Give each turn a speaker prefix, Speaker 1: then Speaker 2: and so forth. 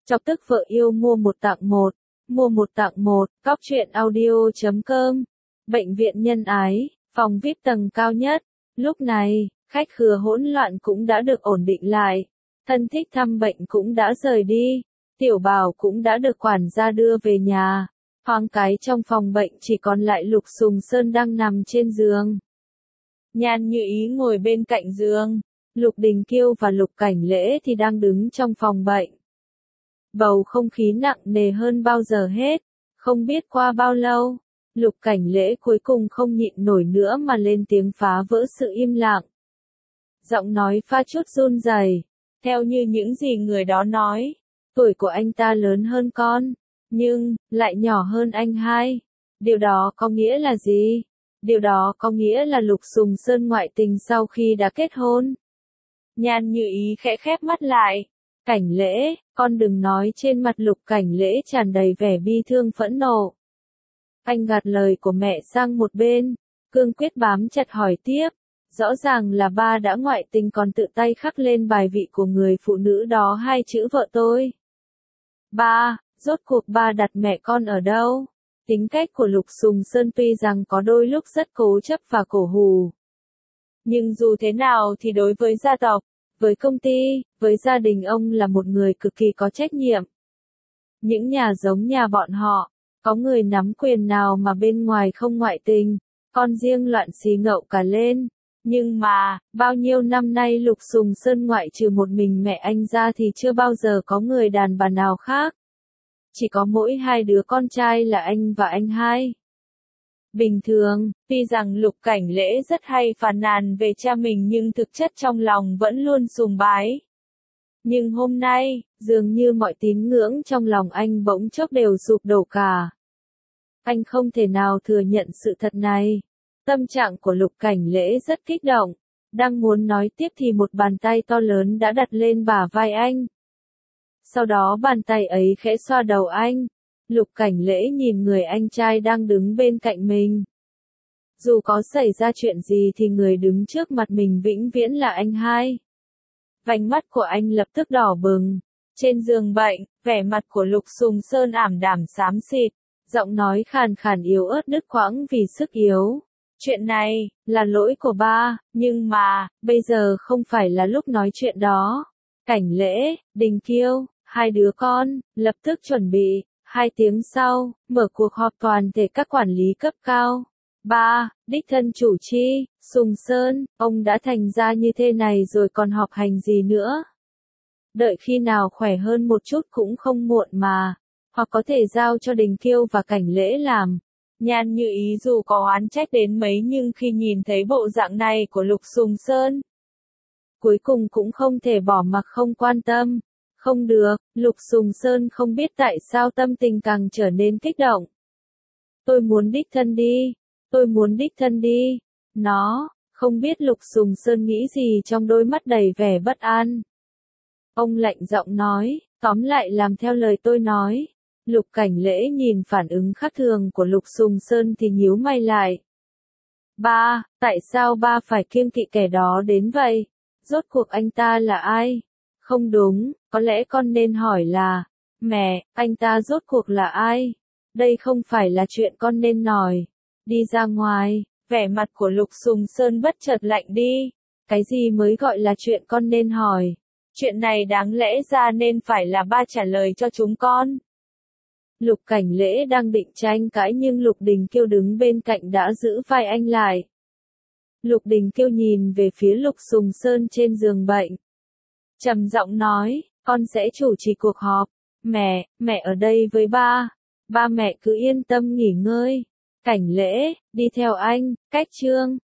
Speaker 1: Chọc tức vợ yêu mua một tặng một. Mua một tặng một, cóc.audio.com. Bệnh viện nhân ái, phòng VIP tầng cao nhất. Lúc này, khách khứa hỗn loạn cũng đã được ổn định lại. Thân thích thăm bệnh cũng đã rời đi. Tiểu Bảo cũng đã được quản gia đưa về nhà. Hoang cái trong phòng bệnh chỉ còn lại Lục Sùng Sơn đang nằm trên giường. Nhan Như Ý ngồi bên cạnh giường. Lục Đình Kiêu và Lục Cảnh Lễ thì đang đứng trong phòng bệnh. Bầu không khí nặng nề hơn bao giờ hết. Không biết qua bao lâu, Lục Cảnh Lễ cuối cùng không nhịn nổi nữa mà lên tiếng phá vỡ sự im lặng. Giọng nói pha chút run rẩy. Theo như những gì người đó nói, tuổi của anh ta lớn hơn con, nhưng lại nhỏ hơn anh hai. Điều đó có nghĩa là gì? Điều đó có nghĩa là Lục Sùng Sơn ngoại tình sau khi đã kết hôn. Nhan Như Ý khẽ khép mắt lại. Cảnh Lễ, con đừng nói. Trên mặt Lục Cảnh Lễ tràn đầy vẻ bi thương phẫn nộ. Anh gạt lời của mẹ sang một bên, cương quyết bám chặt hỏi tiếp. Rõ ràng là ba đã ngoại tình còn tự tay khắc lên bài vị của người phụ nữ đó hai chữ vợ tôi. Ba, rốt cuộc ba đặt mẹ con ở đâu? Tính cách của Lục Sùng Sơn tuy rằng có đôi lúc rất cố chấp và cổ hủ. Nhưng dù thế nào thì đối với gia tộc, với công ty, với gia đình ông là một người cực kỳ có trách nhiệm. Những nhà giống nhà bọn họ, có người nắm quyền nào mà bên ngoài không ngoại tình, con riêng loạn xì ngậu cả lên. Nhưng mà, bao nhiêu năm nay Lục Sùng Sơn ngoại trừ một mình mẹ anh ra thì chưa bao giờ có người đàn bà nào khác. Chỉ có mỗi hai đứa con trai là anh và anh hai. Bình thường, tuy rằng Lục Cảnh Lễ rất hay phàn nàn về cha mình nhưng thực chất trong lòng vẫn luôn sùng bái. Nhưng hôm nay, dường như mọi tín ngưỡng trong lòng anh bỗng chốc đều sụp đổ cả. Anh không thể nào thừa nhận sự thật này. Tâm trạng của Lục Cảnh Lễ rất kích động. Đang muốn nói tiếp thì một bàn tay to lớn đã đặt lên bả vai anh. Sau đó bàn tay ấy khẽ xoa đầu anh. Lục Cảnh Lễ nhìn người anh trai đang đứng bên cạnh mình. Dù có xảy ra chuyện gì thì người đứng trước mặt mình vĩnh viễn là anh hai. Vành mắt của anh lập tức đỏ bừng. Trên giường bệnh, vẻ mặt của Lục Sùng Sơn ảm đạm xám xịt. Giọng nói khàn khàn yếu ớt đứt quãng vì sức yếu. Chuyện này, là lỗi của ba, nhưng mà, bây giờ không phải là lúc nói chuyện đó. Cảnh Lễ, Đình Kiêu, hai đứa con, lập tức chuẩn bị. 2 tiếng sau, mở cuộc họp toàn thể các quản lý cấp cao. Ba, đích thân chủ chi, Sùng Sơn, ông đã thành ra như thế này rồi còn họp hành gì nữa. Đợi khi nào khỏe hơn một chút cũng không muộn mà, hoặc có thể giao cho Đình Kiêu và Cảnh Lễ làm. Nhan Như Ý dù có oán trách đến mấy nhưng khi nhìn thấy bộ dạng này của Lục Sùng Sơn, cuối cùng cũng không thể bỏ mặc không quan tâm. Không được, Lục Sùng Sơn không biết tại sao tâm tình càng trở nên kích động. Tôi muốn đích thân đi. Tôi muốn đích thân đi. Nó, không biết Lục Sùng Sơn nghĩ gì trong đôi mắt đầy vẻ bất an. Ông lạnh giọng nói, tóm lại làm theo lời tôi nói. Lục Cảnh Lễ nhìn phản ứng khác thường của Lục Sùng Sơn thì nhíu mày lại. Ba, tại sao ba phải kiêng kỵ kẻ đó đến vậy? Rốt cuộc anh ta là ai? Không đúng, có lẽ con nên hỏi là, mẹ, anh ta rốt cuộc là ai? Đây không phải là chuyện con nên nói. Đi ra ngoài, vẻ mặt của Lục Sùng Sơn bất chợt lạnh đi. Cái gì mới gọi là chuyện con nên hỏi? Chuyện này đáng lẽ ra nên phải là ba trả lời cho chúng con. Lục Cảnh Lễ đang định tranh cãi nhưng Lục Đình Kiêu đứng bên cạnh đã giữ vai anh lại. Lục Đình Kiêu nhìn về phía Lục Sùng Sơn trên giường bệnh. Trầm giọng nói, con sẽ chủ trì cuộc họp. Mẹ ở đây với ba. Ba mẹ cứ yên tâm nghỉ ngơi. Cảnh Lễ, đi theo anh, cách chương.